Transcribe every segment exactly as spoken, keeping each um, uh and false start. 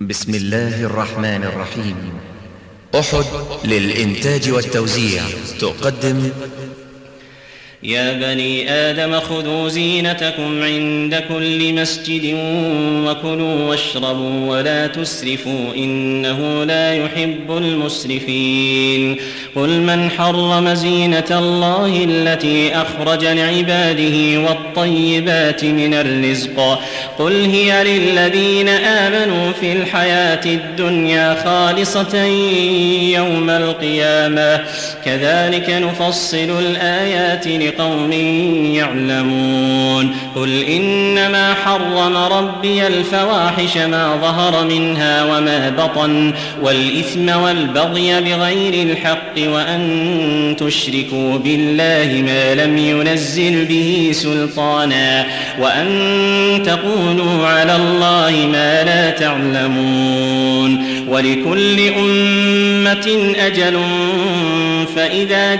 بسم الله الرحمن الرحيم. أحد للإنتاج والتوزيع تقدم: يا بني آدم خذوا زينتكم عند كل مسجد وكلوا واشربوا ولا تسرفوا إنه لا يحب المسرفين. قل من حرم زينة الله التي أخرج لعباده والطيبات من الرزق قل هي للذين آمنوا في الحياة الدنيا خالصة يوم القيامة كذلك نفصل الآيات لقوم يعلمون. قل إنما حرم ربي الفواحش ما ظهر منها وما بطن والإثم والبغي بغير الحق وأن تشركوا بالله ما لم ينزل به سلطانا وأن تقولوا على الله ما لا تعلمون. ولكل أمة أجل فإذا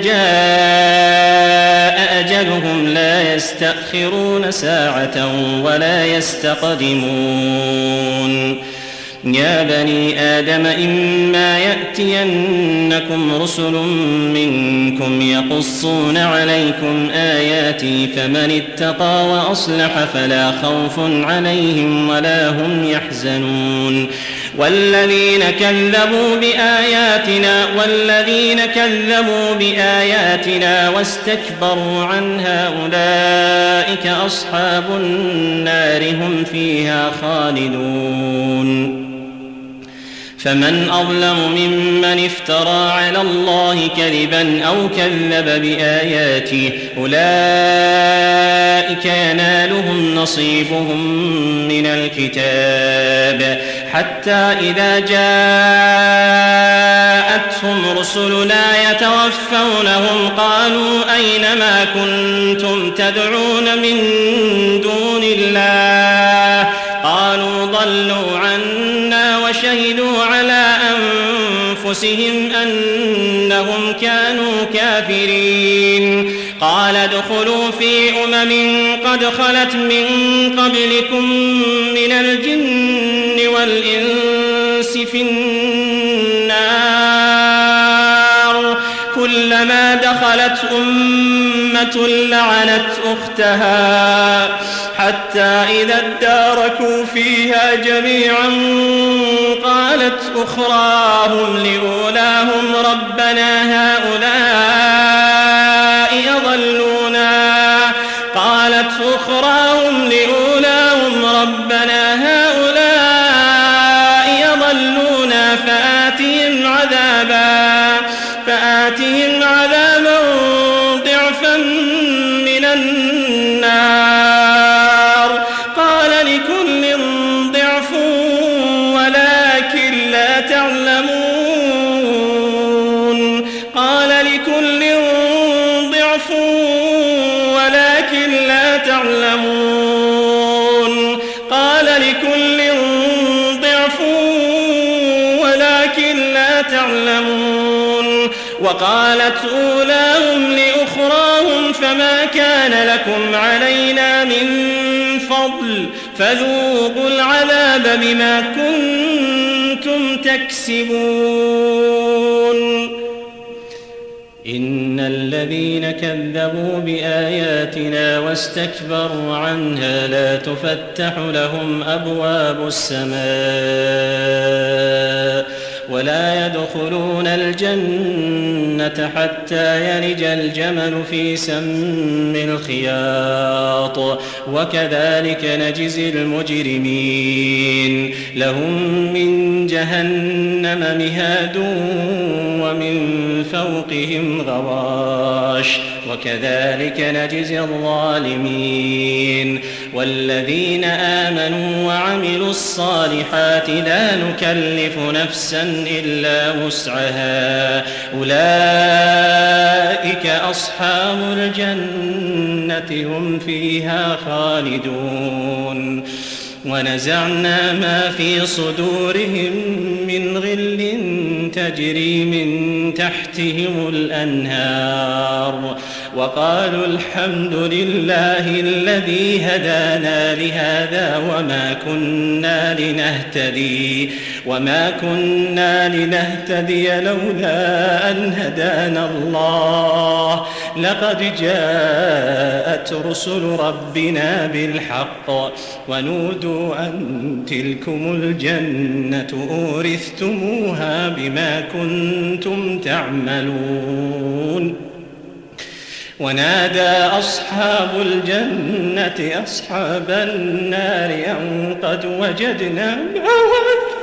جاء أجلهم لا يستأخرون ساعة ولا يستقدمون. يا بني آدم إما يأتينكم رسل منكم يقصون عليكم آياتي فمن اتقى وأصلح فلا خوف عليهم ولا هم يحزنون. والذين كذبوا بآياتنا والذين كذبوا بآياتنا واستكبروا عنها أولئك أصحاب النار هم فيها خالدون. فمن أظلم ممن افترى على الله كذبا أو كذب بآياته أولئك ينالهم نصيبهم من الكتاب حتى إذا جاءتهم رسلنا يتوفونهم قالوا أين ما كنتم تدعون من دون الله قالوا ضلوا عنا وشهدوا على أنفسهم أنهم كانوا كافرين. قال ادخلوا في أمم قد خلت من قبلكم من الجن والإنس في النار كلما دخلت أمة لعنت أختها حتى إذا اداركوا فيها جميعا قالت أخراهم لأولاهم ربنا هؤلاء أضلونا قالت أخراهم لأولاهم ربنا هؤلاء أضلونا فآتهم عذابا فآتهم عذابا ضعفا من النار قال لكل ضعف ولكن لا تعلمون قال لكل ضعف ولكن لا تعلمون قال لكل ضعف ولكن لا تعلمون. وقالت أولاهم لأخراهم فما كان لكم علينا من فضل فذوقوا العذاب بما كنتم تكسبون. إن الذين كذبوا بآياتنا واستكبروا عنها لا تفتح لهم أبواب السماء ولا يدخلون الجنة حتى يلج الجمل في سم الخياط وكذلك نجزي المجرمين. لهم من جهنم مهاد ومن فوقهم غواش وكذلك نجزي الظالمين. والذين آمنوا وعملوا الصالحات لا نكلف نفسا إلا وسعها أولئك أصحاب الجنة هم فيها خالدون. ونزعنا ما في صدورهم من غل تجري من تحتهم الأنهار وقالوا الحمد لله الذي هدانا لهذا وما كنا لنهتدي وما كنا لنهتدي لولا أن هدانا الله لقد جاءت رسل ربنا بالحق ونودوا أن تلكم الجنة أورثتموها بما كنتم تعملون ونادى أصحاب الجنة أصحاب النار أن قد وجدنا ما وعدنا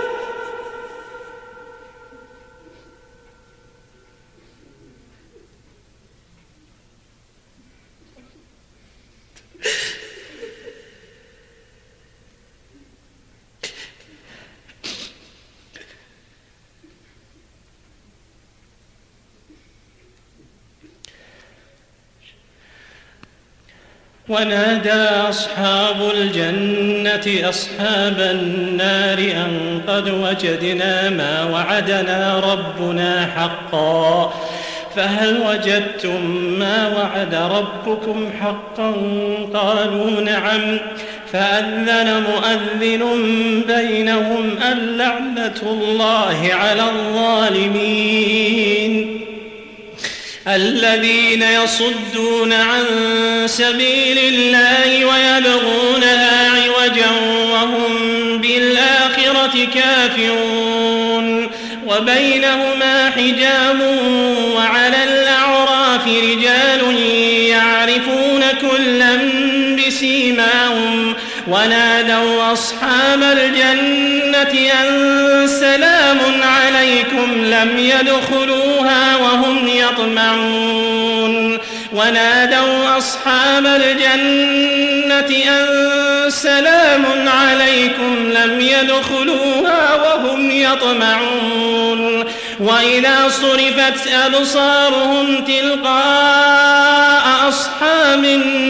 ونادى أصحاب الجنة أصحاب النار أن قد وجدنا ما وعدنا ربنا حقا فهل وجدتم ما وعد ربكم حقا قالوا نعم فأذن مؤذن بينهم اللعنة الله على الظالمين الذين يصدون عن سبيل الله ويبغونها عوجا وهم بالآخرة كافرون وبينهما حجاب وعلى الأعراف رجال يعرفون كلا بسيماهم ونادوا أصحاب الجنة أن سلام عليكم لم يدخلوها وهم يطمعون ونادوا أصحاب الجنة أن سلام عليكم لم يدخلوها وهم يطمعون وإذا صرفت أبصارهم تلقاء أصحاب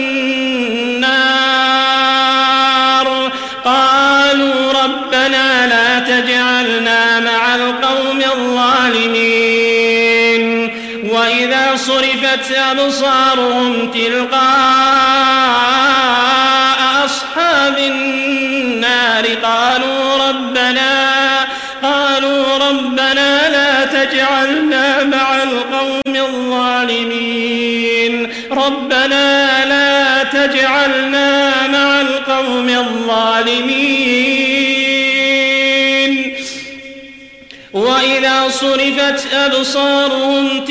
النار قالوا ربنا لا تجعلنا مع القوم الظالمين وإذا صرفت أبصارهم تلقاء أصحاب النار قالوا ربنا قالوا ربنا لا تجعلنا مع القوم الظالمين ربنا لا تجعلنا مع القوم الظالمين وإذا صرفت أبصارهم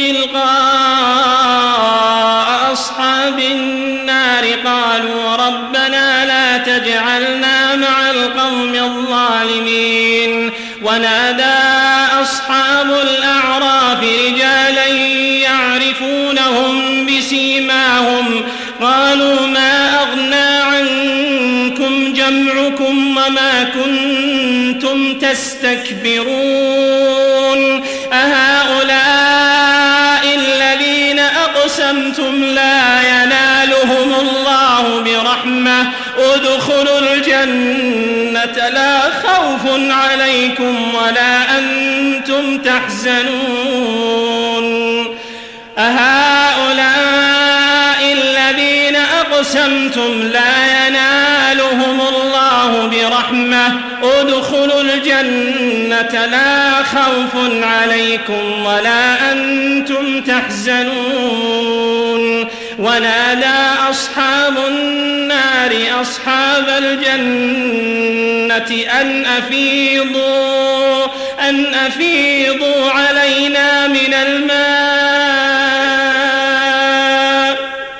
تلقاء أصحاب النار قالوا ربنا لا تجعلنا مع القوم الظالمين ونادى أصحاب الأعراف رجالا يعرفونهم بسيماهم قالوا ما أغنى عنكم جمعكم وما كنتم تستكبرون أهؤلاء الذين أقسمتم لا ينالهم الله برحمة ادخلوا الجنة لا خوف عليكم ولا أنتم تحزنون أهؤلاء الذين أقسمتم لا ينالهم الله برحمة ادخلوا الجنة لا خوف عليكم ولا أنتم تحزنون ونادى أصحاب النار أصحاب الجنة أن أفيضوا أن أفيضوا علينا من الماء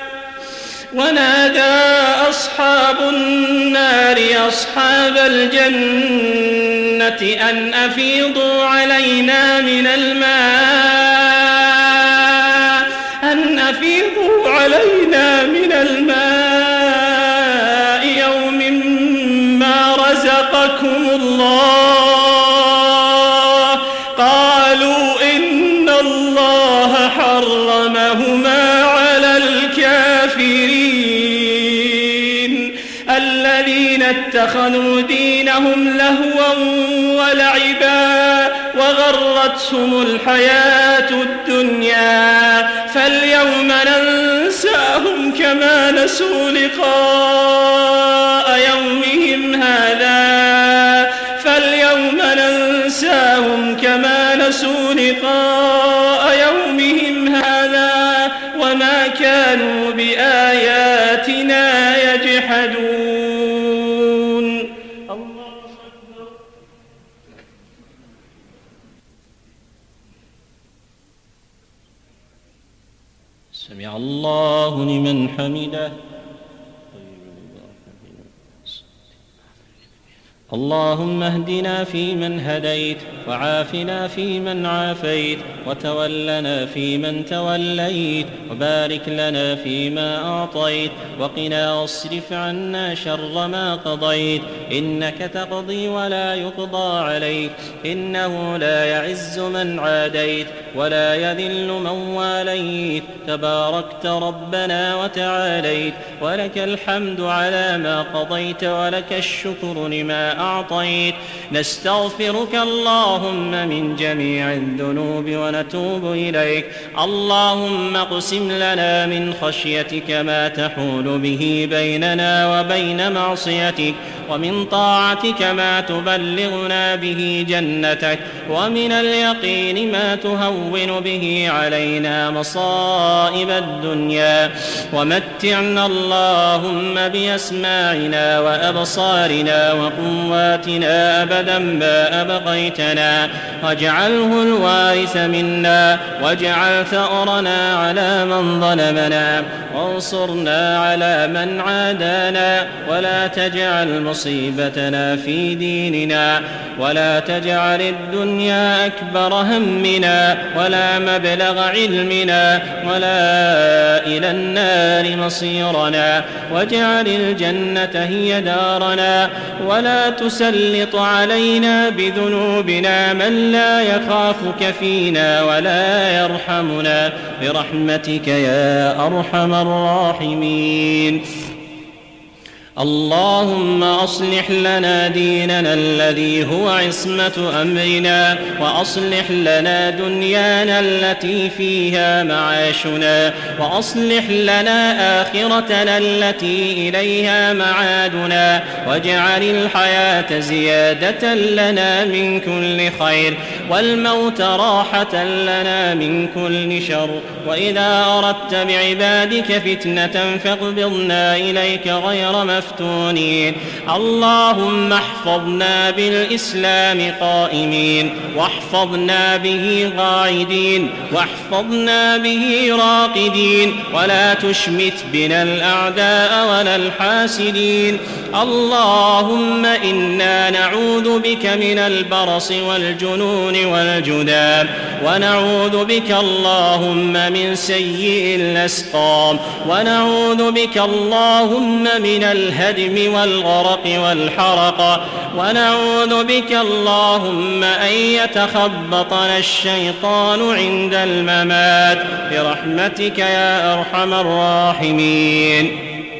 ونادى أصحاب النار أصحاب الجنة أن أفيضوا علينا من الماء أن أفيضوا علينا من الماء يوم ما رزقكم الله قالوا إن الله حرمهما على الكافرين الذين اتخذوا دينهم لهوا ولعبا وغرهم غرتهم الحياة الدنيا فاليوم ننساهم كما نسوا لقاء يومهم هذا فاليوم ننساهم كما نسوا لقاء يومهم هذا وما كانوا بآياتنا يجحدون. الله أكبر. سمع الله لمن حمده. اللهم اهدنا فيمن هديت وعافنا فيمن عافيت وتولنا فيمن توليت وبارك لنا فيما أعطيت وقنا واصرف عنا شر ما قضيت إنك تقضي ولا يقضى عليك إنه لا يعز من عاديت ولا يذل من واليت تباركت ربنا وتعاليت ولك الحمد على ما قضيت ولك الشكر لما أعطيت. نستغفرك اللهم من جميع الذنوب ونتوب إليك. اللهم اقسم لنا من خشيتك ما تحول به بيننا وبين معصيتك ومن طاعتك ما تبلغنا به جنتك ومن اليقين ما تهون به علينا مصائب الدنيا ومتعنا اللهم بأسماعنا وأبصارنا وقواتنا أبدا ما أبقيتنا واجعله الوارث منا واجعل ثأرنا على من ظلمنا وانصرنا على من عادانا ولا تجعل مصيبتنا في ديننا ولا تجعل الدنيا أكبر همنا ولا مبلغ علمنا ولا إلى النار مصيرنا واجعل الجنة هي دارنا ولا تسلط علينا بذنوبنا من لا يخافك فينا ولا يرحمنا برحمتك يا أرحم الراحمين. اللهم أصلح لنا ديننا الذي هو عصمة أمرنا وأصلح لنا دنيانا التي فيها معاشنا وأصلح لنا آخرتنا التي إليها معادنا واجعل الحياة زيادة لنا من كل خير والموت راحة لنا من كل شر وإذا أردت بعبادك فتنة فاقبضنا إليك غير مفتونين. اللهم احفظنا بالإسلام قائمين واحفظنا به قاعدين واحفظنا به راقدين ولا تشمت بنا الأعداء ولا الحاسدين. اللهم إنا نعوذ بك من البرص والجنون والجذام ونعوذ بك اللهم من سيء الأسقام ونعوذ بك اللهم من الهدم والغرق والحرق ونعوذ بك اللهم أن يتخبطنا الشيطان عند الممات برحمتك يا أرحم الراحمين.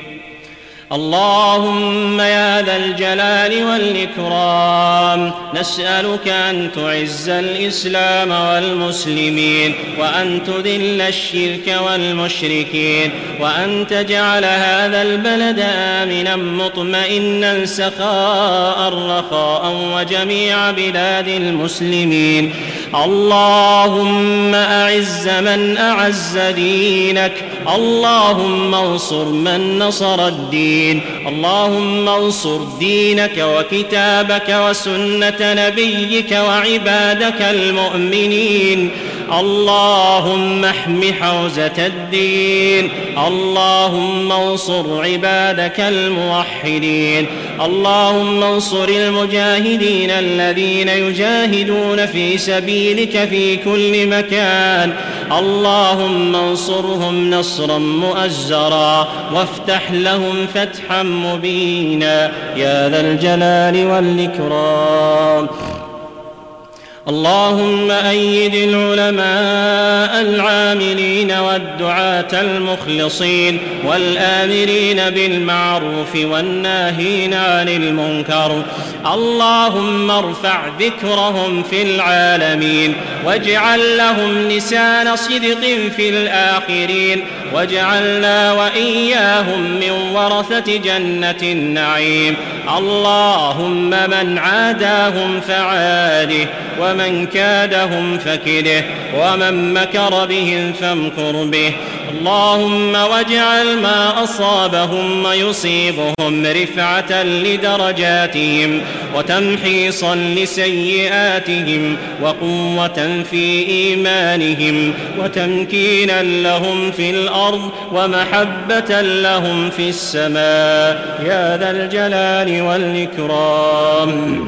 اللهم يا ذا الجلال والإكرام نسألك أن تعز الإسلام والمسلمين وأن تذل الشرك والمشركين وأن تجعل هذا البلد آمنا مطمئنا سخاء رخاء وجميع بلاد المسلمين. اللهم أعز من أعز دينك اللهم انصر من نصر الدين اللهم انصر دينك وكتابك وسنة نبيك وعبادك المؤمنين. اللهم احم حوزة الدين اللهم انصر عبادك الموحدين. اللهم انصر المجاهدين الذين يجاهدون في سبيلك في كل مكان. اللهم انصرهم نصرا مؤزرا وافتح لهم فتحا مبينا يا ذا الجلال والإكرام. اللهم أيد العلماء العاملين والدعاة المخلصين والآمرين بالمعروف والناهين عن المنكر. اللهم ارفع ذكرهم في العالمين واجعل لهم لسان صدق في الآخرين، واجعلنا وإياهم من ورثة جنة النعيم. اللهم من عاداهم فعاده، ومن كادهم فكده، ومن مكر بهم فامكر به. اللهم واجعل ما أصابهم ويصيبهم رفعة لدرجاتهم وتمحيصا لسيئاتهم وقوة في إيمانهم وتمكينا لهم في الأرض ومحبة لهم في السماء يا ذا الجلال والإكرام.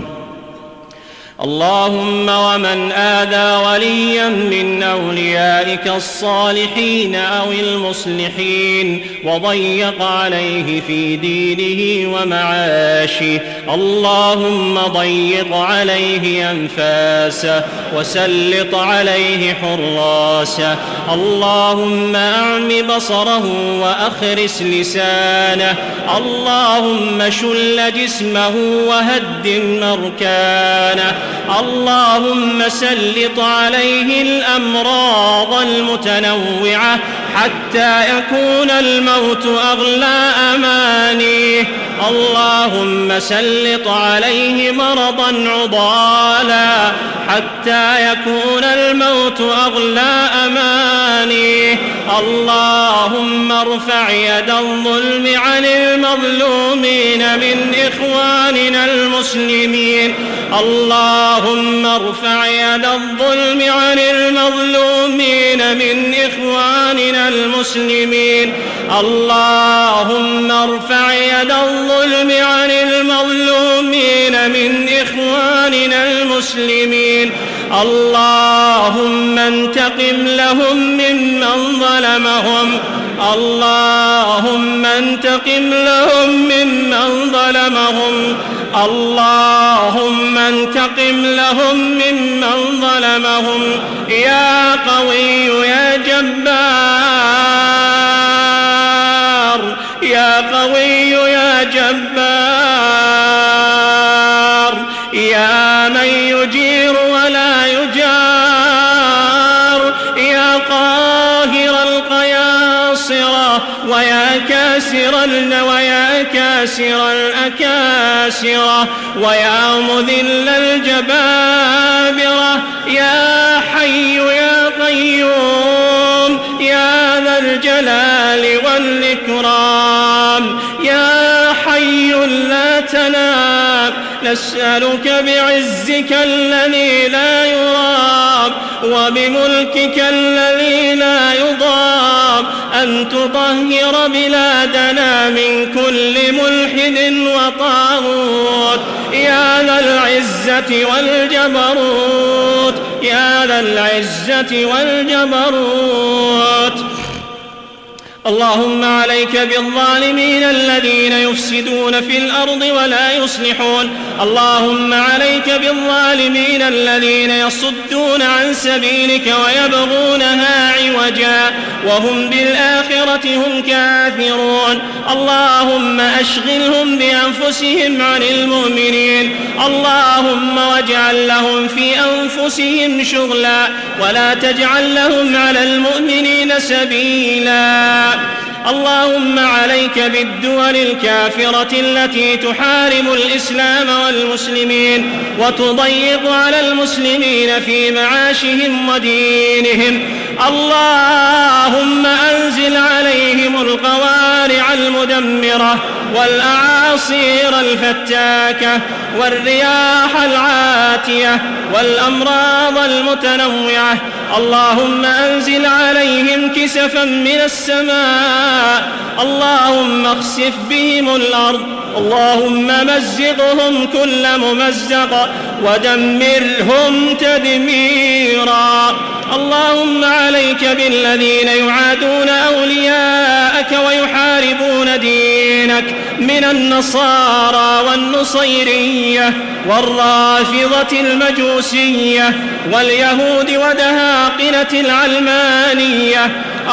اللهم ومن آذى وليا من أوليائك الصالحين أو المصلحين وضيق عليه في دينه ومعاشه، اللهم ضيق عليه أنفاسه وسلط عليه حراسه. اللهم أعم بصره وأخرس لسانه. اللهم شل جسمه وهدم أركانه. اللهم سلط عليه الأمراض المتنوعة حتى يكون الموت أغلى أمانيه. اللهم سلط عليه مرضا عضالا حتى يكون الموت أغلى أمانيه. اللهم ارفع يد الظلم عن المظلومين من إخواننا المسلمين. اللهم ارفع يد الظلم عن المظلومين من إخواننا المسلمين. اللهم ارفع يد الظلم عن المظلومين من إخواننا المسلمين. اللهم انتقم لهم ممن ظلمهم. اللهم انتقم لهم ممن ظلمهم. اللهم انتقم لهم ممن ظلمهم يا قوي يا جبار، يا قوي يا جبار، يا من يجير ولا يجار، يا قاهر القياصرة ويا كاسر ويا كاسر الأكاسرة ويا مذل الجبابرة، يا حي يا قيوم يا ذا الجلال والإكرام، يا حي لا تنام. نسألك بعزك الذي لا يرام وبملكك الذي لا يضام أن تطهر بلادنا من كل ملحد وطاغوت يا ذا العزة والجبروت، يا ذا العزة والجبروت. اللهم عليك بالظالمين الذين يفسدون في الأرض ولا يصلحون. اللهم عليك بالظالمين الذين يصدون عن سبيلك ويبغونها عوجا وهم بالآخرة هم كافرون. اللهم أشغلهم بأنفسهم عن المؤمنين. اللهم واجعل لهم في أنفسهم شغلا ولا تجعل لهم على المؤمنين سبيلا. اللهم عليك بالدول الكافرة التي تحارب الإسلام والمسلمين وتضيق على المسلمين في معاشهم ودينهم. اللهم أنزل عليهم القوارع المدمرة والأعاصير الفتاكة والرياح العاتية والأمراض المتنوعة. اللهم أنزل عليهم كسفا من السماء. اللهم اخسف بهم الأرض. اللهم مزقهم كل ممزق ودمرهم تدميرا. اللهم عليك بالذين يعادون أولياءك ويحاربون دينك من النصارى والنصيرية والرافضة المجوسية واليهود ودهاقنة العلمانية.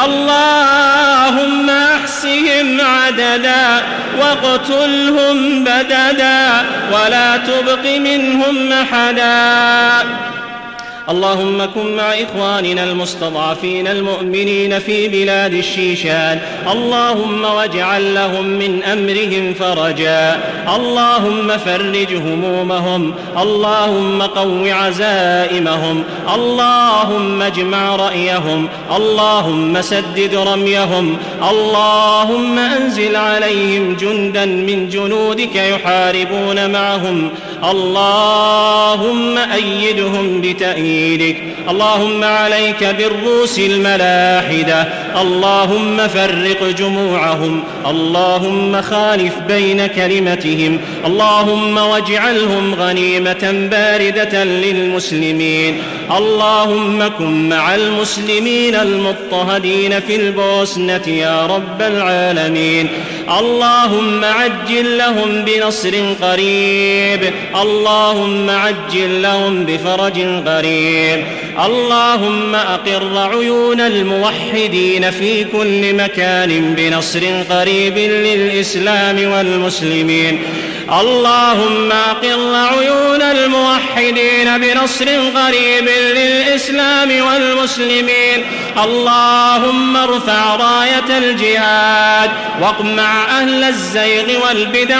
اللهم أحصهم عددا واقتلهم بددا ولا تبق منهم أحدا. اللهم كن مع إخواننا المستضعفين المؤمنين في بلاد الشيشان، اللهم واجعل لهم من أمرهم فرجا. اللهم فرج همومهم، اللهم قو عزائمهم، اللهم اجمع رأيهم، اللهم سدد رميهم، اللهم أنزل عليهم جندا من جنودك يحاربون معهم، اللهم أيدهم بتأييدك. اللهم عليك بالروس الملاحدة، اللهم فرق جموعهم، اللهم خالف بين كلمتهم، اللهم واجعلهم غنيمة باردة للمسلمين. اللهم كن مع المسلمين المضطهدين في البوسنة يا رب العالمين. اللهم عجل لهم بنصر قريب، اللهم عجل لهم بفرج قريب. اللهم أقر عيون الموحدين في كل مكان بنصر قريب للإسلام والمسلمين. اللهم أقر عيون الموحدين بنصر قريب للإسلام والمسلمين. اللهم ارفع راية الجهاد واقمع أهل الزيغ والبدع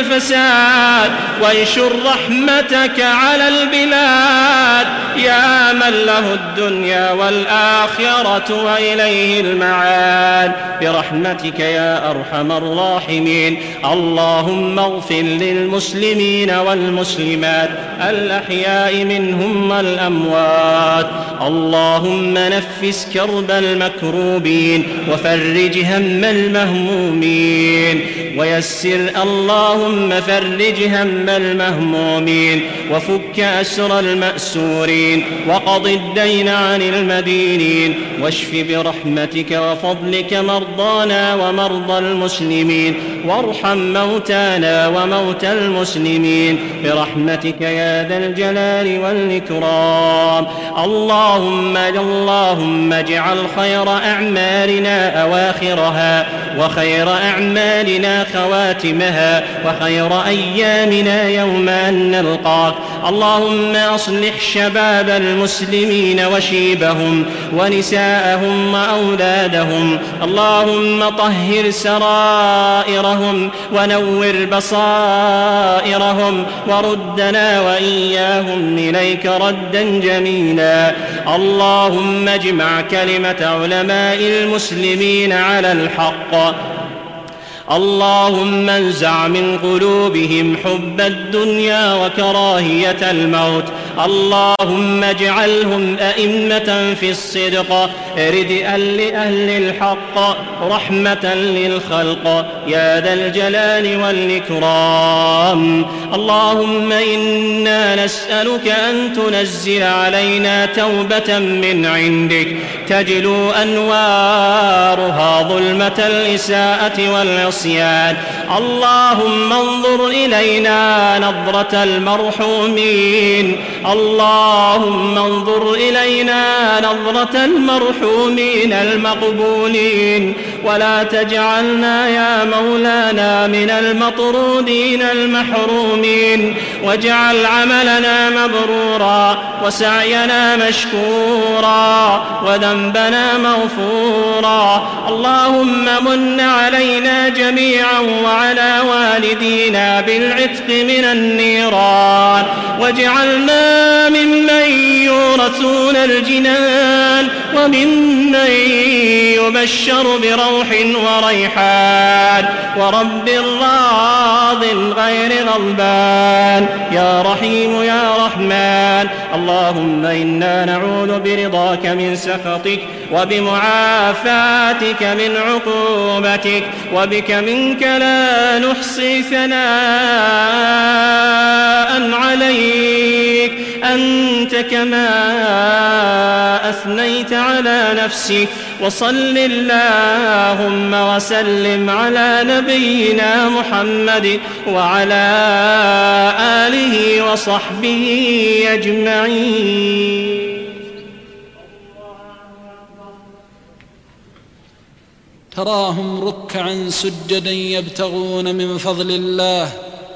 والفساد وانشر رحمتك على البلاد يا من له الدنيا والآخرة وإليه المعاد برحمتك يا أرحم الراحمين. اللهم اغفر للمسلمين والمسلمات الأحياء منهم والأموات. اللهم نفس كرب المكروبين وفرج هم المهمومين ويسر اللهم فرج هم المهمومين وفك أسر المأسورين وقض الدين عن المدينين واشف برحمتك وفضلك مرضانا ومرضى المسلمين وارحم موتانا وموتى المسلمين برحمتك يا ذا الجلال والإكرام. اللهم اللهم اجعل خير أعمالنا أواخرها وخير أعمالنا خواتمها وخير أيامنا يوم أن نلقاك. اللهم أصلح شباب المسلمين وشيبهم ونساءهم وأولادهم. اللهم طهر سرائرهم ونور بصائرهم وردنا وإياهم إليك ردا جميلا. اللهم اجمع كلمة علماء المسلمين على الحق. اللهم انزع من قلوبهم حب الدنيا وكراهية الموت. اللهم اجعلهم أئمة في الصدق ردءا لأهل الحق رحمة للخلق يا ذا الجلال والإكرام. اللهم إنا نسألك أن تنزل علينا توبة من عندك تجلو أنوارها ظلمة الإساءة والعصيان. اللهم انظر إلينا نظرة المرحومين. اللهم انظر إلينا نظرة المرحومين المقبولين ولا تجعلنا يا مولانا من المطرودين المحرومين واجعل عملنا مبرورا وسعينا مشكورا وذنبنا مغفورا. اللهم من علينا جميعا وعلى والدينا بالعتق من النيران واجعلنا ممن يورثون الجنان وريحان وممن يبشر بروح وريحان ورب راض غير غضبان يا رحيم يا رحمن. اللهم إنا نعوذ برضاك من سخطك وبمعافاتك من عقوبتك وبك منك لا نحصي ثناء عليك أنت كما أثنيت على نفسك. وصل اللهم وسلم على نبينا محمد وعلى آله وصحبه أجمعين. تراهم ركعا سجدا يبتغون من فضل الله،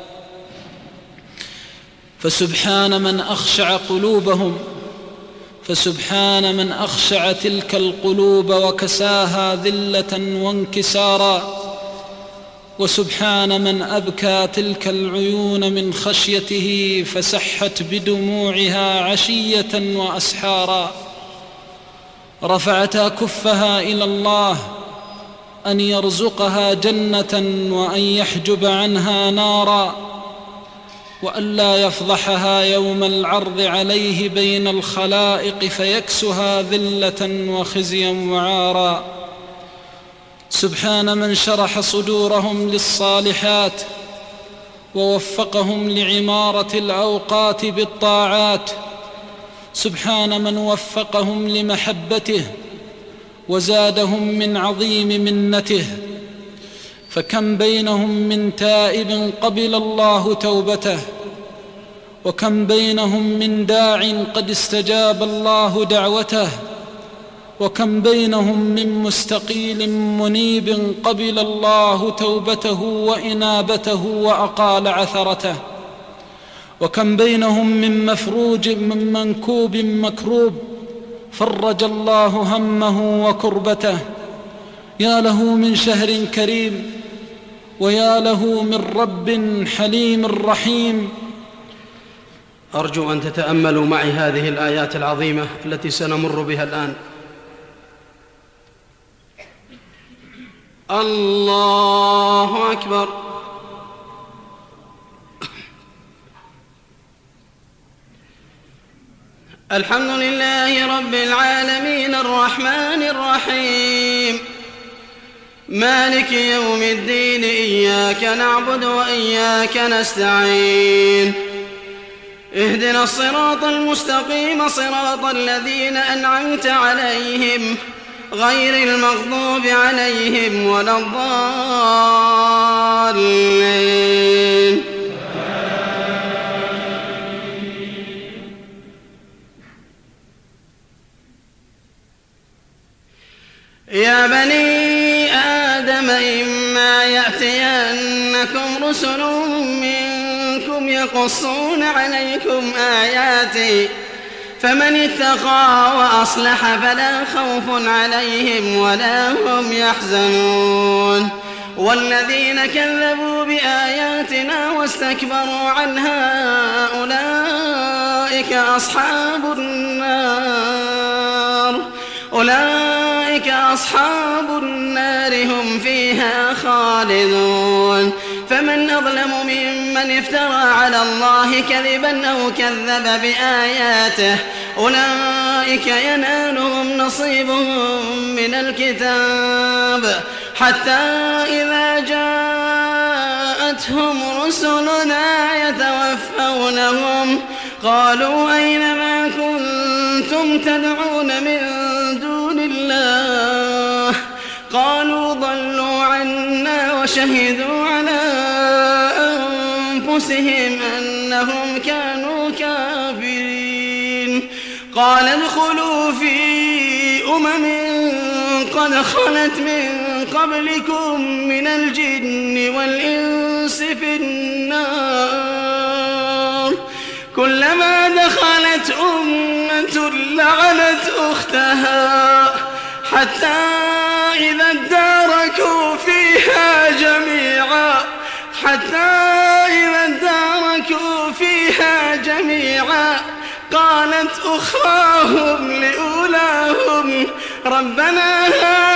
فسبحان من أخشع قلوبهم، فسبحان من أخشع تلك القلوب وكساها ذلة وانكسارا، وسبحان من أبكى تلك العيون من خشيته فسحت بدموعها عشية وأسحارا. رفعتا كفها إلى الله أن يرزقها جنة وأن يحجب عنها نارا، وأن لا يفضحها يوم العرض عليه بين الخلائق فيكسها ذلة وخزيا وعارا. سبحان من شرح صدورهم للصالحات ووفقهم لعمارة الأوقات بالطاعات. سبحان من وفقهم لمحبته وزادهم من عظيم منته. فكم بينهم من تائب قبل الله توبته، وكم بينهم من داع قد استجاب الله دعوته، وكم بينهم من مستقيل منيب قبل الله توبته وإنابته وأقال عثرته، وكم بينهم من مفروج من منكوب مكروب فرج الله همه وكربته. يا له من شهر كريم، ويا له من رب حليم رحيم. أرجو أن تتأملوا معي هذه الآيات العظيمة التي سنمر بها الآن. الله أكبر. الحمد لله رب العالمين الرحمن الرحيم مالك يوم الدين إياك نعبد وإياك نستعين اهدنا الصراط المستقيم صراط الذين أنعمت عليهم غير المغضوب عليهم ولا الضالين. يا بني آدم إما يأتينكم رسل منكم يقصون عليكم آياتي فمن اتقى وأصلح فلا خوف عليهم ولا هم يحزنون. والذين كذبوا بآياتنا واستكبروا عنها أولئك أصحاب النار أولئك أصحاب النار هم فيها خالدون. فمن أظلم ممن افترى على الله كذبا أو كذب بآياته أولئك ينالهم نصيبهم من الكتاب حتى إذا جاءتهم رسلنا يتوفونهم قالوا أين ما كنتم تدعون من دون الله قالوا ضلوا عنا وشهدوا على أنفسهم أنهم كانوا كافرين. قال ادخلوا في أمم قد خلت من قبلكم من الجن والإنس في النار كلما دخلت أمة لعنت أختها حتى إذا اداركوا فيها جميعا حتى إذا اداركوا فيها جميعا قال وقالت أخراهم لأولاهم ربنا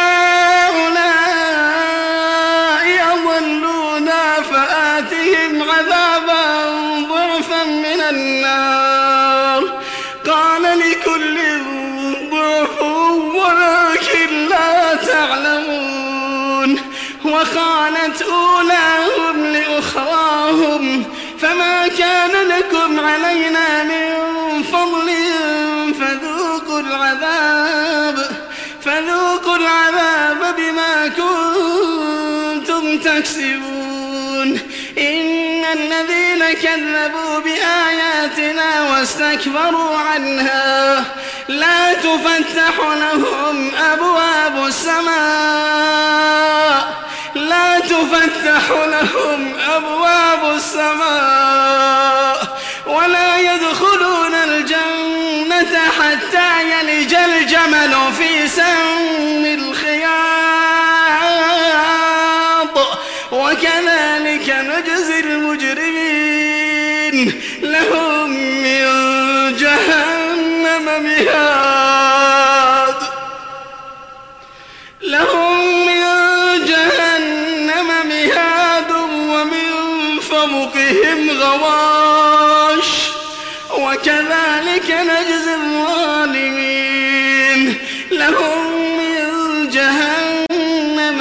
هؤلاء أضلونا فآتهم عذابا ضعفا من النار قال لكل ضعف ولكن لا تعلمون وقالت أولاهم لأخراهم فما كان لكم علينا من فضل فذوقوا العذاب فذوقوا العذاب بما كنتم تكسبون إن الذين كذبوا بآياتنا واستكبروا عنها لا تفتح لهم أبواب السماء لا تفتح لهم أبواب السماء ولا يدخلون الجنة حتى يلج الجمل في سم الخياط وكذلك نجزي المجرمين لهم من جهنم مهاد لهم من جهنم مهاد ومن فوقهم غواش وكذلك نجزي الظالمين لهم من جهنم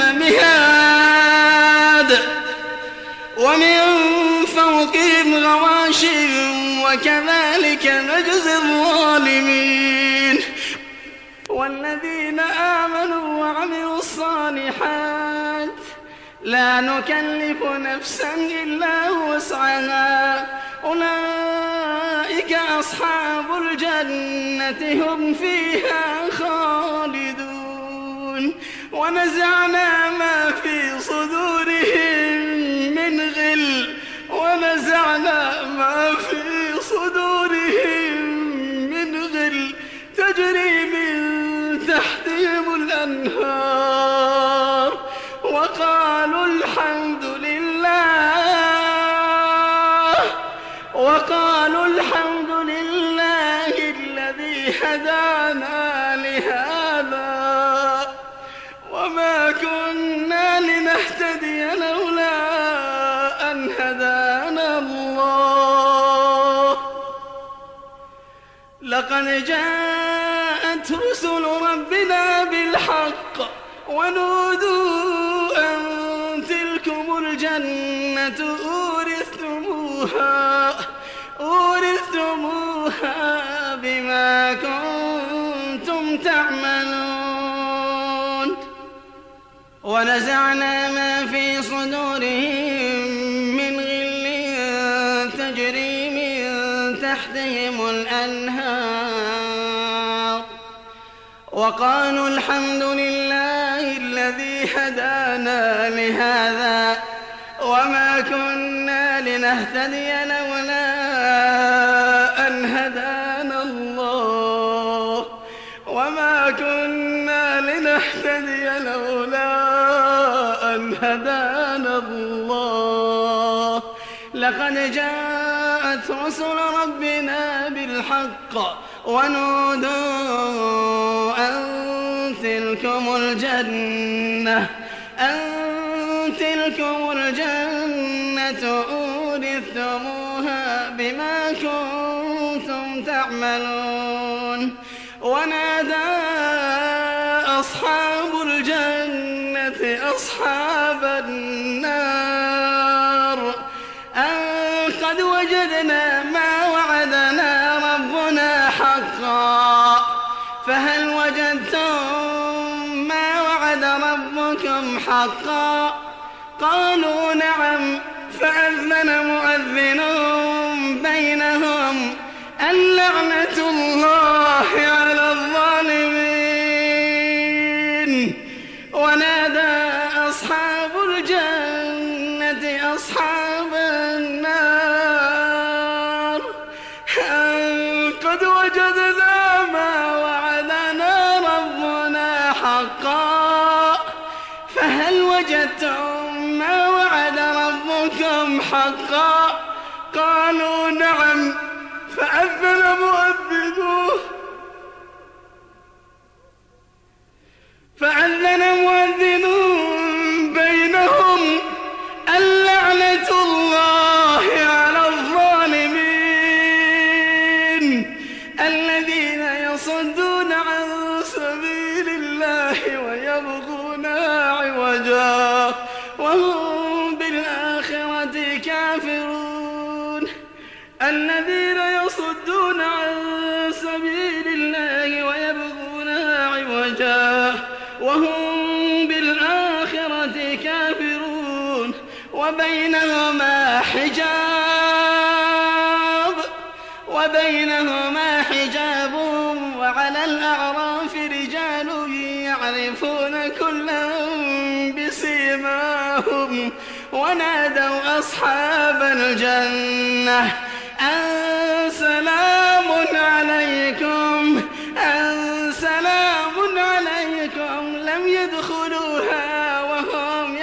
مهاد ومن فوقهم غواش وكذلك نجزي الظالمين والذين آمنوا وعملوا الصالحات لا نكلف نفسا إلا وسعها أولئك أصحاب الجنة هم فيها خالدون ونزعنا ما في صدورهم من غل ونزعنا ما في صدورهم من غل تجري من تحتهم الأنهار وقالوا الحمد لله وقالوا الحمد لله الذي هدانا لهذا وما كنا لنهتدي لولا أن هدانا الله لقد جاءت رسل ربنا بالحق ونودوا أن تلكم الجنة أورثتموها أورثتموها بما كنتم تعملون ونزعنا ما في صدورهم من غل تجري من تحتهم الأنهار وقالوا الحمد لله الذي هدانا لهذا وما كنا لنهتدي لولا أن هدانا الله وما كنا لنهتدي لولا أن هدانا الله لقد جاءت رسل ربنا بالحق ونودوا أن تلكم الجنة أن تلكم الجنة أورثتموها بما كنتم تعملون ونادى أصحاب الجنة أصحاب النار أن قد وجدنا ما وعدنا ربنا حقا فهل وجدتم ما وعد ربكم حقا قالوا نعم فأذن مؤذن بينهم اللعنة الله على الظالمين ونادى أصحاب الجنة أصحاب النار أن قد وجدنا ما وعدنا ربنا حقا فهل وجدتم ما وعد ربكم حقا قالوا نعم فأذن مؤذن الذين يصدون عن سبيل الله ويبغونها عوجا وهم بالآخرة كافرون الذين يصدون عن سبيل الله ويبغونها عوجا وهم بالآخرة كافرون وبينهما حجاب وبينهما حجاب وعلى الأعراف رجال يعرفون كلا بسيماهم ونادوا أصحاب الجنة أن سلام عليكم أن سلام عليكم لم يدخلوها وهم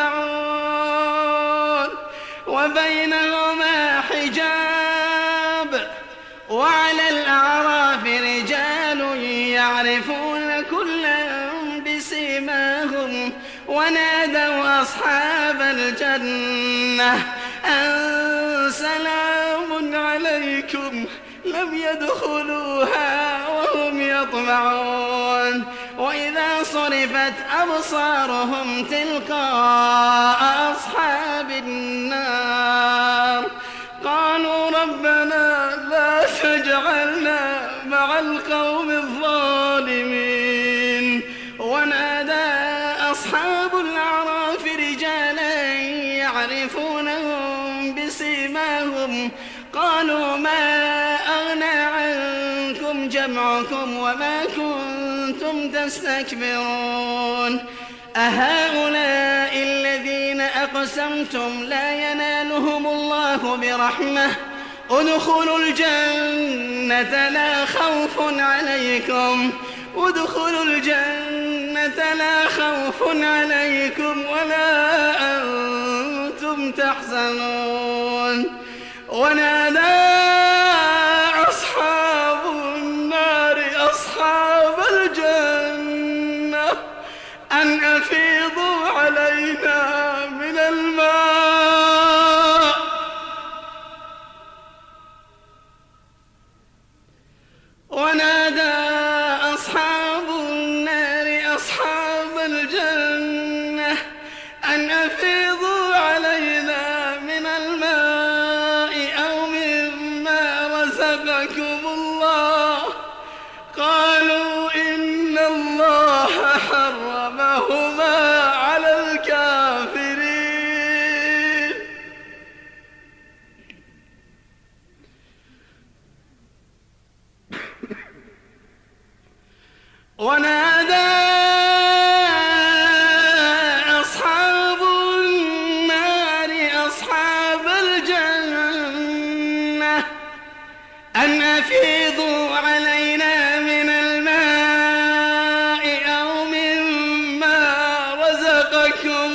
يطمعون وبينهما حجاب وعلى الأعراف رجال يعرفون كلا بسيماهم ونادوا أصحاب الجنة أن سلام عليكم لم يدخلوها وهم يطمعون وإذا صرفت أبصارهم تلقاء أصحاب النار قالوا ربنا لا تجعلنا مع القوم الظالمين ونادى أصحاب الأعراف رجالا يعرفونهم بسيماهم قالوا ما أغنى عنكم جمعكم وما كنتم تستكبرون أهؤلاء الذين أقسمتم لا ينالهم الله برحمة ادخلوا الجنة لا خوف عليكم ادخلوا الجنة لا خوف عليكم ولا أنتم تحزنون ونادى أصحاب النار أصحاب الجنة أن أفيضوا علينا من الماء ونادى أصحاب النار أصحاب الجنة أن أفيضوا علينا من الماء أو مما رزقكم الله قالوا إن الله حرمهما على الكافرين ونادى أصحاب النار أصحاب الجنة أن أفيضوا علينا من الماء أو مما رزقكم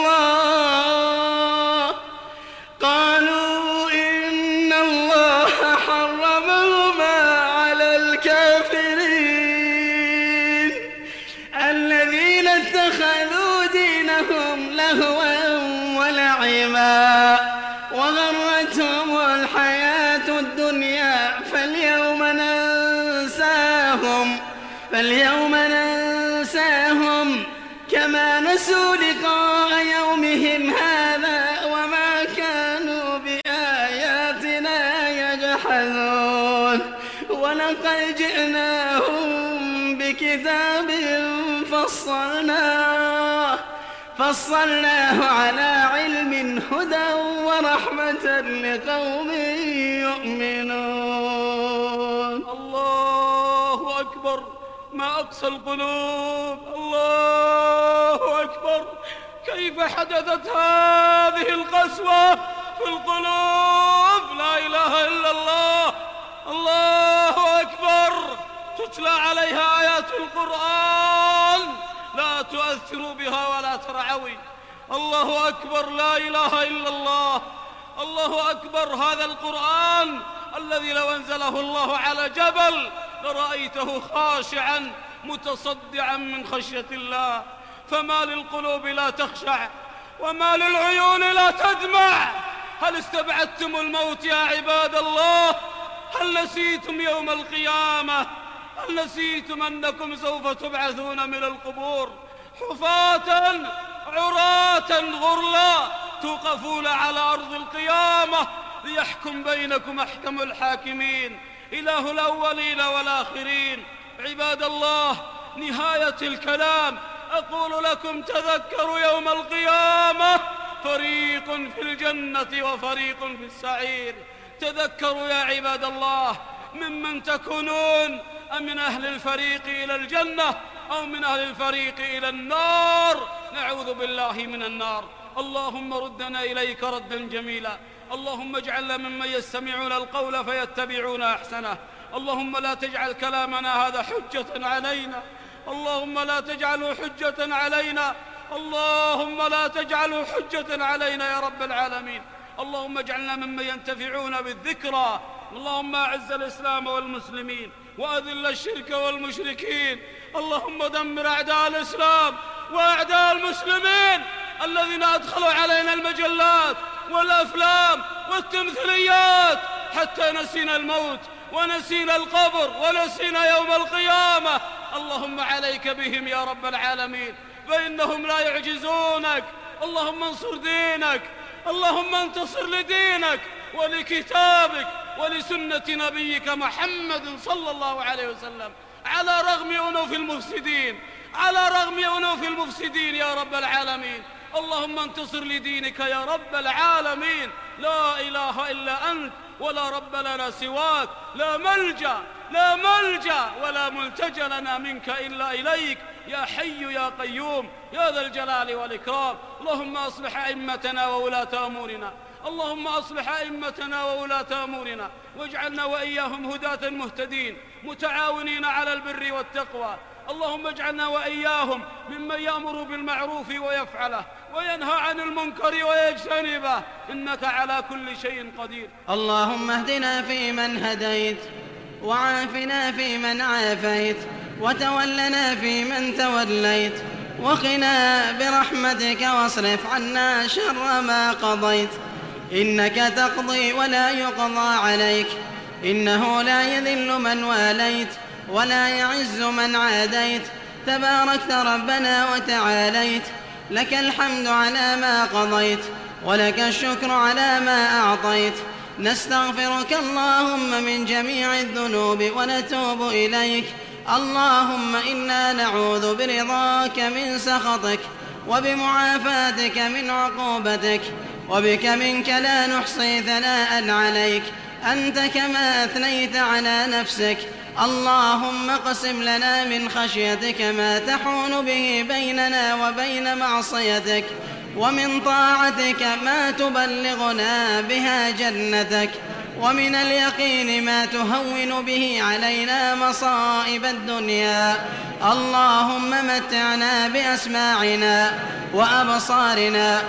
الله قالوا إن الله حرمهما على الكافرين الذين اتخذوا دينهم لهوا ولعبا وغرتهم الحياة الدنيا فاليوم ننساهم فاليوم ننساهم كما نسوا لقاء يومهم هذا وما كانوا بآياتنا يجحدون ولقد جئناهم بكتاب فصلناه فصلناه على علم هدى ورحمة لقوم يؤمنون. الله أكبر، ما أقسى القلوب. الله أكبر، كيف حدثت هذه القسوة في القلوب. لا إله إلا الله. الله أكبر، تتلى عليها آيات القرآن لا تؤثر بها ولا ترعوي. الله أكبر، لا إله إلا الله. الله أكبر، هذا القرآن الذي لو أنزله الله على جبل لرأيته خاشعا متصدعا من خشية الله. فما للقلوب لا تخشع وما للعيون لا تدمع. هل استبعدتم الموت يا عباد الله؟ هل نسيتم يوم القيامة؟ هل نسيتم أنكم سوف تبعثون من القبور حفاة عراة غرلا توقفون على أرض القيامة ليحكم بينكم أحكم الحاكمين إله الأولين والآخرين؟ عباد الله، نهاية الكلام أقول لكم تذكروا يوم القيامة، فريق في الجنة وفريق في السعير. تذكروا يا عباد الله ممن تكونون، أم من أهل الفريق إلى الجنة أو من أهل الفريق إلى النار؟ نعوذ بالله من النار. اللهم ردنا إليك ردا جميلا، اللهم اجعلنا ممن يستمعون القول فيتبعون أحسنه. اللهم لا تجعل كلامنا هذا حجة علينا، اللهم لا تجعله حجة علينا، اللهم لا تجعله حجة علينا يا رب العالمين. اللهم اجعلنا ممن ينتفعون بالذكرى. اللهم أعز الإسلام والمسلمين وأذل الشرك والمشركين. اللهم دمر أعداء الإسلام وأعداء المسلمين الذين أدخلوا علينا المجلات والأفلام والتمثيليات حتى نسينا الموت ونسينا القبر ونسينا يوم القيامة. اللهم عليك بهم يا رب العالمين، فإنهم لا يعجزونك. اللهم انصر دينك، اللهم انتصر لدينك ولكتابك ولسنة نبيك محمد صلى الله عليه وسلم، على رغم أنوف المفسدين، على رغم أنوف المفسدين يا رب العالمين. اللهم انتصر لدينك يا رب العالمين. لا إله إلا أنت ولا رب لنا سواك، لا ملجأ لا ملجأ ولا ملتجأ لنا منك إلا إليك يا حي يا قيوم يا ذا الجلال والإكرام. اللهم أصلح أئمتنا وولاة أمورنا، اللهم أصلح أئمتنا وولاة أمورنا واجعلنا وإياهم هداة مهتدين متعاونين على البر والتقوى. اللهم اجعلنا وإياهم ممن يأمر بالمعروف ويفعله وينهى عن المنكر ويجتنبه، إنك على كل شيء قدير. اللهم اهدنا فيمن هديت، وعافنا فيمن عافيت، وتولنا فيمن توليت، وقنا برحمتك واصرف عنا شر ما قضيت. إنك تقضي ولا يقضى عليك، إنه لا يذل من واليت ولا يعز من عاديت. تباركت ربنا وتعاليت، لك الحمد على ما قضيت ولك الشكر على ما أعطيت. نستغفرك اللهم من جميع الذنوب ونتوب إليك. اللهم إنا نعوذ برضاك من سخطك وبمعافاتك من عقوبتك، وبك منك لا نحصي ثناء عليك، أنت كما أثنيت على نفسك. اللهم اقسم لنا من خشيتك ما تحول به بيننا وبين معصيتك، ومن طاعتك ما تبلغنا بها جنتك، ومن اليقين ما تهون به علينا مصائب الدنيا. اللهم متعنا بأسماعنا وأبصارنا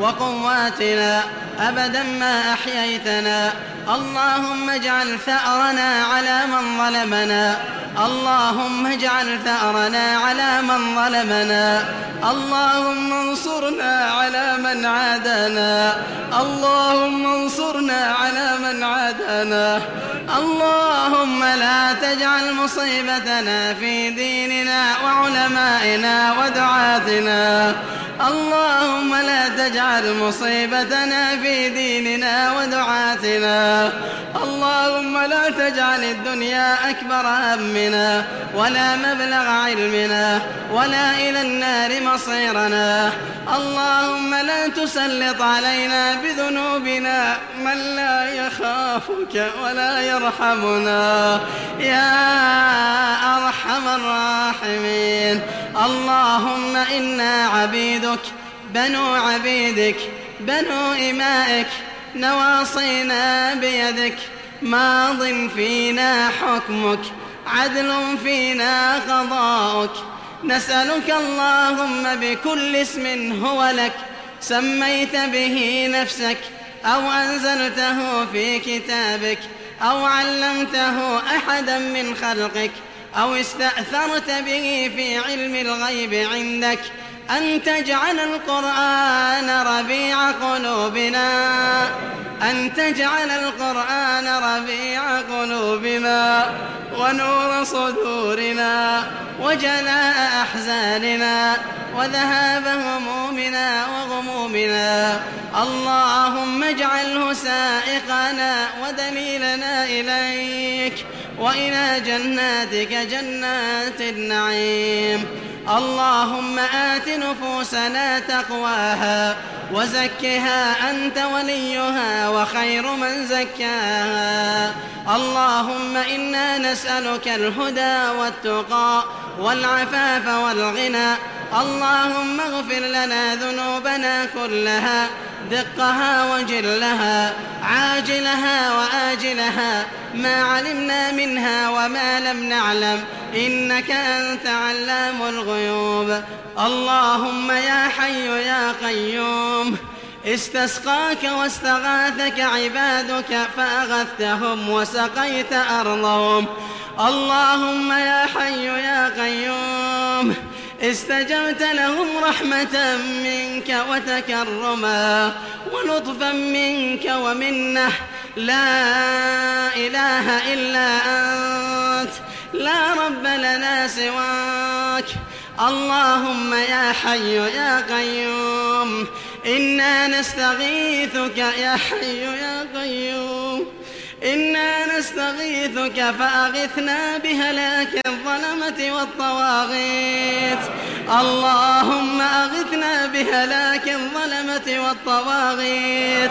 وقواتنا أبدا ما أحييتنا. اللهم اجعل ثأرنا على من ظلمنا، اللهم اجعل ثأرنا على من ظلمنا. اللهم انصرنا على من عادانا، اللهم انصرنا على من عادانا. اللهم لا تجعل مصيبتنا في ديننا وعلمائنا ودعاتنا. اللهم لا تجعل مصيبتنا في ديننا ودعاتنا. اللهم لا تجعل الدنيا أكبر همنا ولا مبلغ علمنا ولا إلى النار مصيرنا. اللهم لا تسلط علينا بذنوبنا من لا يخافك ولا يرحمنا يا أرحم الراحمين. اللهم إنا عبيدك بنو عبيدك بنو إمائك، نواصينا بيدك، ماض فينا حكمك، عدل فينا قضاؤك. نسألك اللهم بكل اسم هو لك سميت به نفسك أو أنزلته في كتابك أو علمته أحدا من خلقك أو استأثرت به في علم الغيب عندك، أن تجعل القرآن ربيع قلوبنا، أن تجعل القرآن ربيع قلوبنا ونور صدورنا وجلاء أحزاننا وذهاب همومنا وغمومنا. اللهم اجعله سائقنا ودليلنا إليك وإلى جناتك جنات النعيم. اللهم آت نفوسنا تقواها وزكها أنت وليها وخير من زكاها. اللهم إنا نسألك الهدى والتقى والعفاف والغنى. اللهم اغفر لنا ذنوبنا كلها دقها وجلها عاجلها وآجلها ما علمنا منها وما لم نعلم إنك أنت علام الغيوب. اللهم يا حي يا قيوم استسقاك واستغاثك عبادك فأغثتهم وسقيت أرضهم. اللهم يا حي يا قيوم استجبت لهم رحمة منك وتكرما ولطفا منك ومنه. لا إله إلا أنت لا رب لنا سواك. اللهم يا حي يا قيوم إنا نستغيثك يا حي يا قيوم إنا نستغيثك فأغثنا بهلاك الظلمة والطواغيت. اللهم أغثنا بهلاك الظلمة والطواغيت.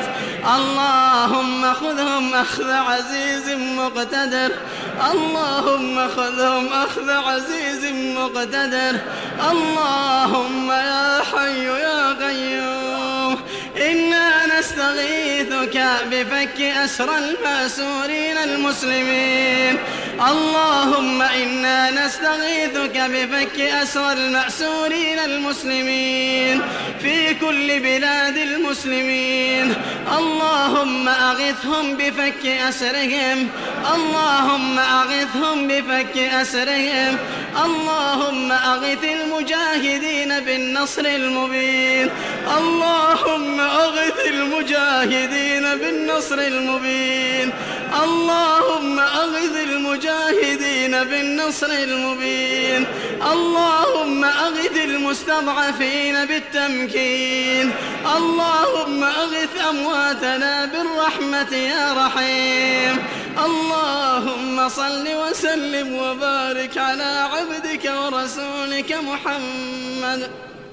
اللهم خذهم أخذ عزيز مقتدر. اللهم خذهم أخذ عزيز مقتدر. اللهم يا حي يا قيوم إنا نستغيثك بفك أسرى المأسورين المسلمين. اللهم إنا نستغيثك بفك أسرى المأسورين المسلمين في كل بلاد المسلمين. اللهم أغثهم بفك أسرهم. اللهم أغثهم بفك أسرهم. اللهم أغث المجاهدين بالنصر المبين. اللهم أغث المجاهدين بالنصر المبين. اللهم أغث المجاهدين بالنصر المبين. اللهم أغث المستضعفين بالتمكين. اللهم أغث أمواتنا بالرحمة يا رحيم. اللهم صل وسلم وبارك على عبدك ورسولك محمد.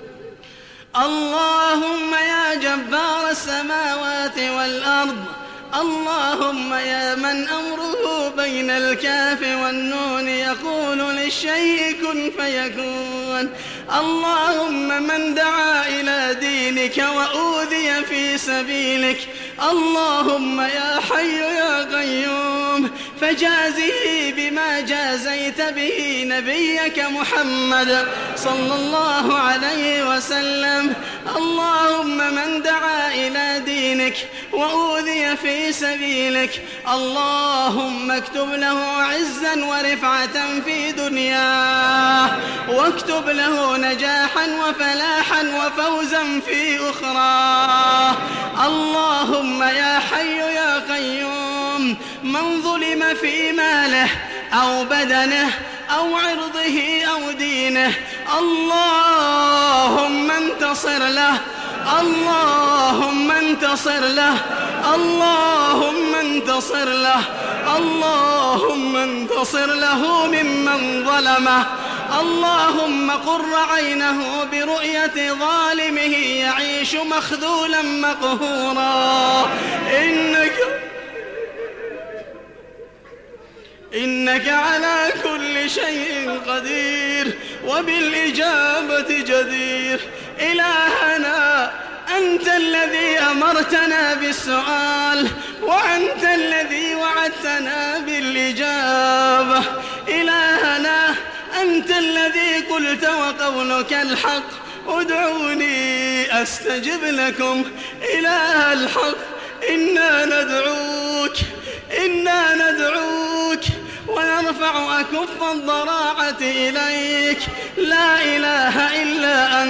اللهم يا جبار السماوات والأرض. اللهم يا من أمره بين الكاف والنون يقول للشيء كن فيكون. اللهم من دعا إلى دينك وأوذي في سبيلك. اللهم يا حي يا قيوم فجازه بما جازيت به نبيك محمد صلى الله عليه وسلم. اللهم من دعا إلى دينك وأوذي في سبيلك. اللهم اكتب له عزا ورفعة في دنياه واكتب له نجاحا وفلاحا وفوزا في أخراه. اللهم يا حي يا قيوم من ظلم في ماله أو بدنه أو عرضه أو دينه اللهم انتصر له. اللهم انتصر له. اللهم انتصر له. اللهم انتصر له ممن ظلمه. اللهم قر عينه برؤية ظالمه يعيش مخذولا مقهورا. إنك إنك على كل شيء قدير وبالإجابة جدير. إلهنا أنت الذي أمرتنا بالسؤال وأنت الذي وعدتنا بالإجابة. إلهنا أنت الذي قلت وقولك الحق ادعوني أستجب لكم. إله الحق إنا ندعوك إنا ندعوك ونرفع أكف الضراعة إليك. لا إله إلا أنت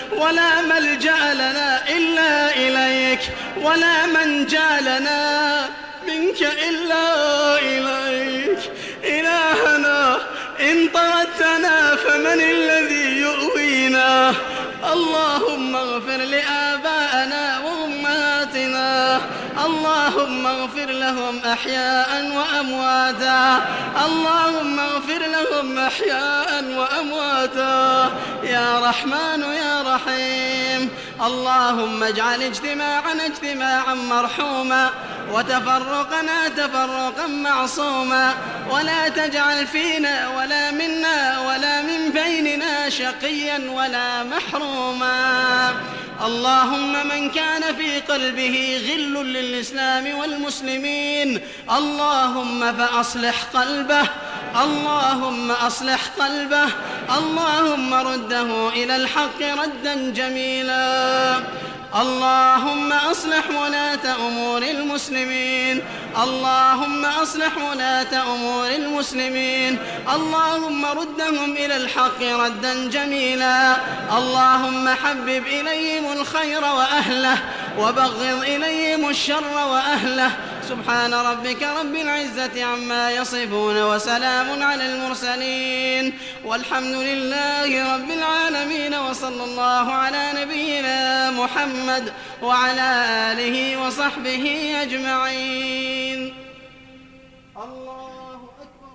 ولا ملجأ لنا إلا إليك، ولا منجا لنا منك إلا إليك. إلهنا إن طردتنا فمن الذي يؤوينا؟ اللهم اغفر لآبائنا وأمهاتنا، اللهم اغفر لهم أحياء وأمواتا، اللهم اغفر لهم أحياء وأمواتا يا رحمن يا رحيم. اللهم اجعل اجتماعنا اجتماعا مرحوما، وتفرقنا تفرقا معصوما، ولا تجعل فينا ولا منا ولا من بيننا شقيا ولا محروما. اللهم من كان في قلبه غل للإسلام والمسلمين اللهم فأصلح قلبه، اللهم أصلح قلبه، اللهم رده إلى الحق ردا جميلا. اللهم أصلح ولاة أمور المسلمين، اللهم أصلح ولاة أمور المسلمين، اللهم ردهم إلى الحق ردا جميلا. اللهم حبب إليهم الخير وأهله، وبغض إليهم الشر وأهله. سبحان ربك رب العزة عما يصفون، وسلام على المرسلين، والحمد لله رب العالمين، وصلى الله على نبينا محمد وعلى آله وصحبه أجمعين. الله أكبر.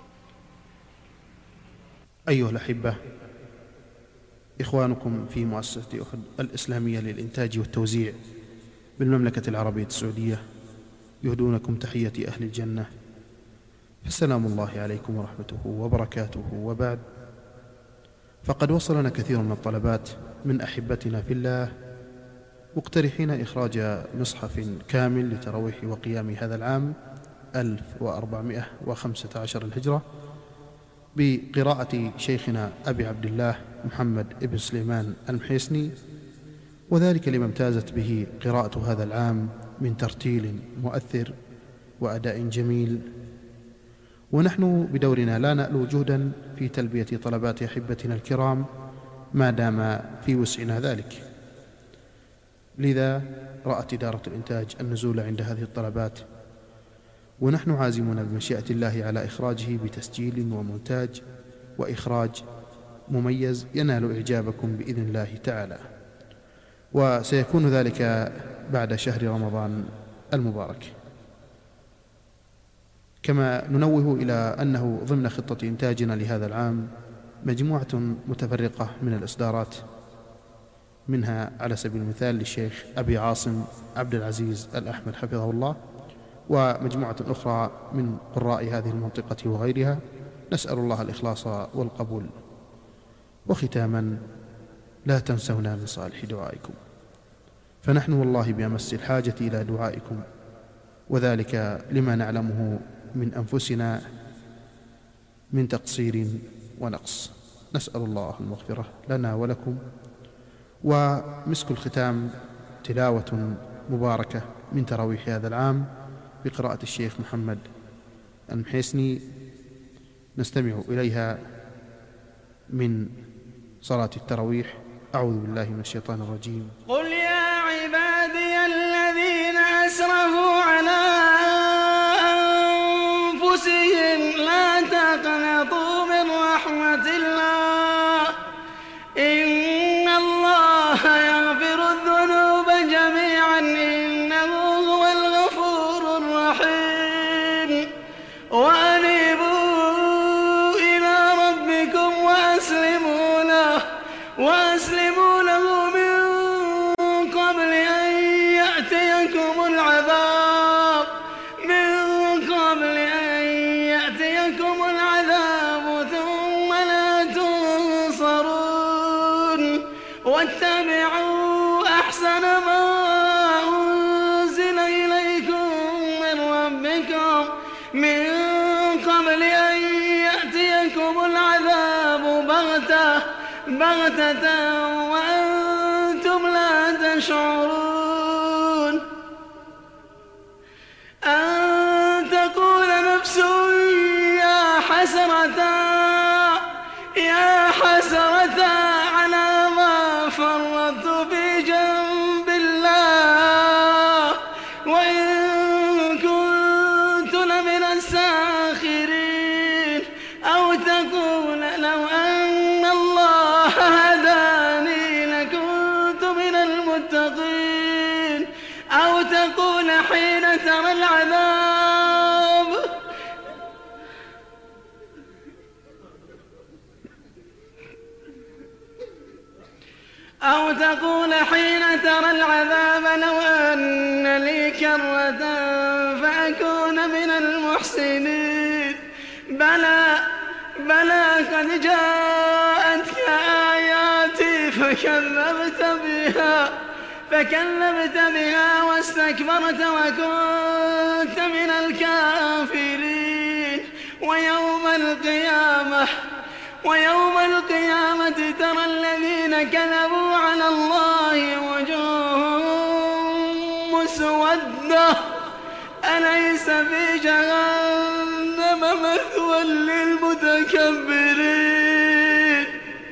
أيها الأحبة، إخوانكم في مؤسسة أحد الإسلامية للإنتاج والتوزيع بالمملكة العربية السعودية يهدونكم تحية أهل الجنة، فالسلام الله عليكم ورحمته وبركاته. وبعد، فقد وصلنا كثير من الطلبات من أحبتنا في الله مقترحين إخراج مصحف كامل لتراويح وقيام هذا العام ألف وأربعمائة وخمسة عشر الهجرة بقراءة شيخنا أبي عبد الله محمد ابن سليمان المحيسني، وذلك لما امتازت به قراءة هذا العام من ترتيل مؤثر وأداء جميل. ونحن بدورنا لا نألو جهدا في تلبية طلبات أحبتنا الكرام ما دام في وسعنا ذلك، لذا رأت إدارة الإنتاج النزول عند هذه الطلبات، ونحن عازمون بمشيئة الله على إخراجه بتسجيل ومونتاج وإخراج مميز ينال إعجابكم بإذن الله تعالى، وسيكون ذلك بعد شهر رمضان المبارك. كما ننوه إلى أنه ضمن خطة إنتاجنا لهذا العام مجموعة متفرقة من الإصدارات، منها على سبيل المثال للشيخ أبي عاصم عبد العزيز الأحمد حفظه الله، ومجموعة أخرى من قراء هذه المنطقة وغيرها. نسأل الله الإخلاص والقبول. وختاما، لا تنسونا من صالح دعائكم، فنحن والله بأمس الحاجة إلى دعائكم، وذلك لما نعلمه من أنفسنا من تقصير ونقص. نسأل الله المغفرة لنا ولكم. ومسك الختام تلاوة مباركة من تراويح هذا العام بقراءة الشيخ محمد المحيسني، نستمع إليها من صلاة التراويح. أعوذ بالله من الشيطان الرجيم. قل يا عبادي الذين أسرفوا على أنفسهم لا تقنطوا من رحمة الله، إن الله يغفر الذنوب جميعا إنه هو الغفور الرحيم. وأنيبوا إلى ربكم وأسلموا له وأسلموا له من قبل أن يأتيكم العذاب من قبل أن يأتيكم العذاب ثم لا تنصرون. واتبعوا أحسن ما أنزل إليكم من ربكم من قبل أن يأتيكم العذاب بغتة بغتة وأنتم لا تشعرون. أن تقول نفس يا حسرة يا حسرة على ما فرطت أو تقول حين ترى العذاب لو أن لي كرة فأكون من المحسنين. بلى بلى قد جاءتك آياتي فكذبت بها فكذبت بها واستكبرت وكنت من الكافرين. ويوم القيامة ويوم القيامة ترى الذين كذبوا على الله وجوههم مسودة أليس في جهنم مثوى للمتكبرين.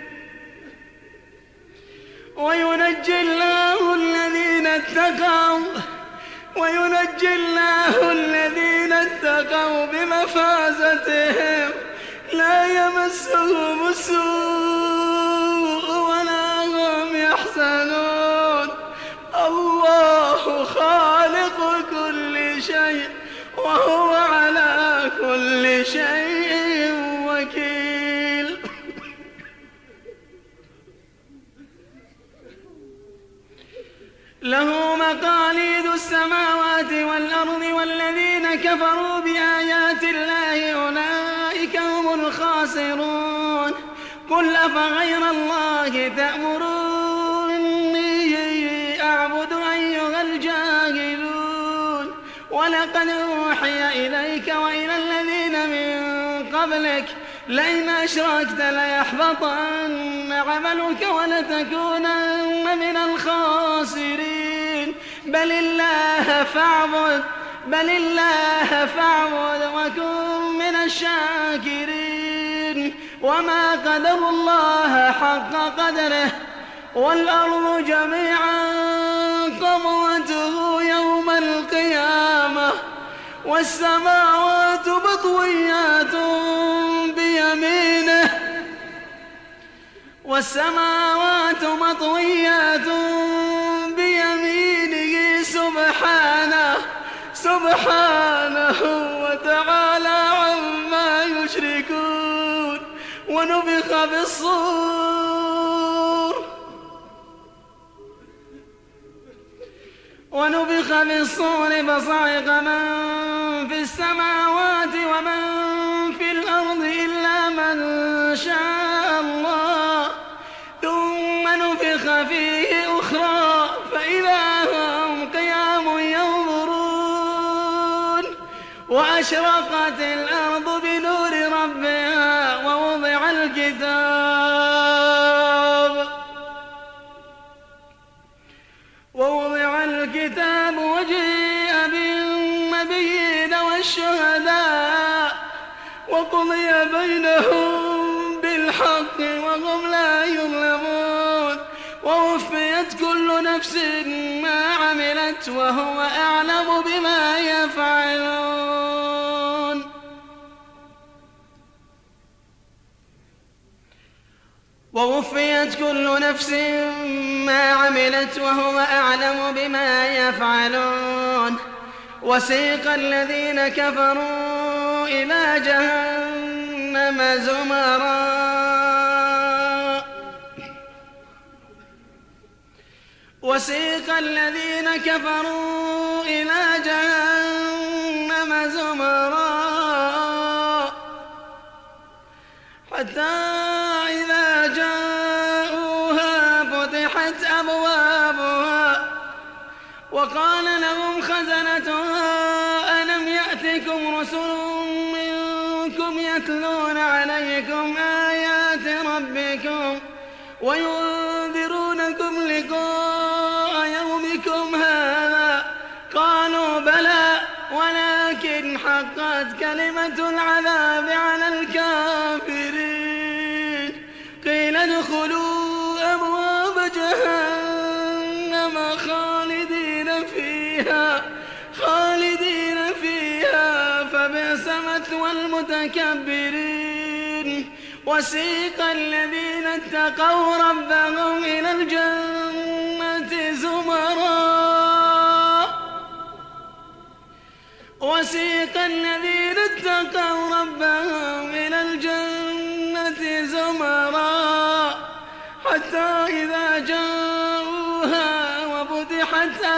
وينجي الله الذين اتقوا وينجي الله الذين اتقوا بمفازتهم لا يمسهم السوء ولا هم يحزنون. الله خالق كل شيء وهو على كل شيء وكيل. له مقاليد السماوات والأرض والذين كفروا بآيات الله أولئك هم الخاسرون. قل أفغير الله تأمروني أعبد أيها الجاهلون. ولقد أوحي إليك وإلى الذين من قبلك لئن أشركت ليحبطن عملك ولتكونن من الخاسرين. بل الله فاعبد بل الله فاعبد وكن من الشاكرين. وما قدروا الله حق قدره والأرض جميعا قبضته يوم القيامة والسماوات مطويات بيمينه والسماوات مطويات بيمينه سبحانه سبحانه وتعالى عما يشركون. ونفخ بالصور ونفخ بالصور فصعق من في السماوات ومن في الأرض إلا من شاء الله ثم نفخ فيه أخرى فإذا هم قيام ينظرون. وأشرقت الأرض بنور ربها ووضع الكتاب ووضع الكتاب وجيء بالنبيين والشهداء وقضي بينهم بالحق وهم لا يظلمون. ووفيت كل نفس ما عملت وهو أعلم بما يفعلون. ووفيت كل نفس ما عملت وهو أعلم بما يفعلون. وسيق الذين كفروا إلى جهنم زمرا وسيق الذين كفروا إلى جهنم زمرا حتى إذا جاءوها فتحت أبوابها وقال لهم خزنتها ألم يأتكم رسل منكم يتلون عليكم آيات ربكم وينذرونكم لقاء يومكم هذا. قالوا بلى ولكن حقت كلمة العذاب على الكافرين. قيل ادخلوا أبواب جهنم خالدين فيها خالدين فيها فبئس مثوى المتكبرين. وسيق الذين اتقوا ربهم إلى الجنة زمرا وسيق الذين اتقوا ربهم إلى الجنة زمرا حتى إذا جاءوا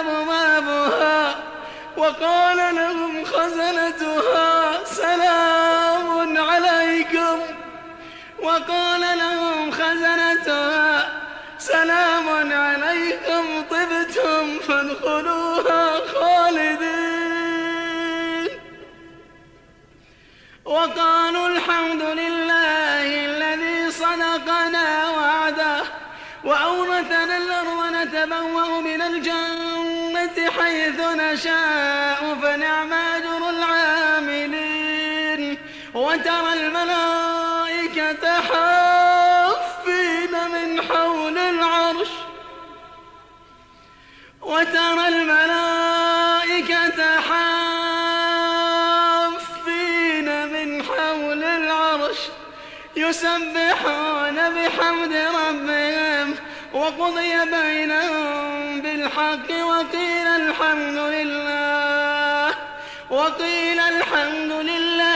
أبوابها وقال لهم خزنتها سلام عليكم وقال لهم خزنتها سلام عليكم طبتم فادخلوها خالدين. وقالوا الحمد لله الذي صدقنا وعده وأورثنا الأرض نتبوأ من الجنة حيث نشاء فنعم أجر العاملين. وترى الملائكة حافين من حول العرش وترى الملائكة حافين من حول العرش يسبحون بحمد ربهم وقضي بينهم بالحق وقيل الحمد لله وقيل الحمد لله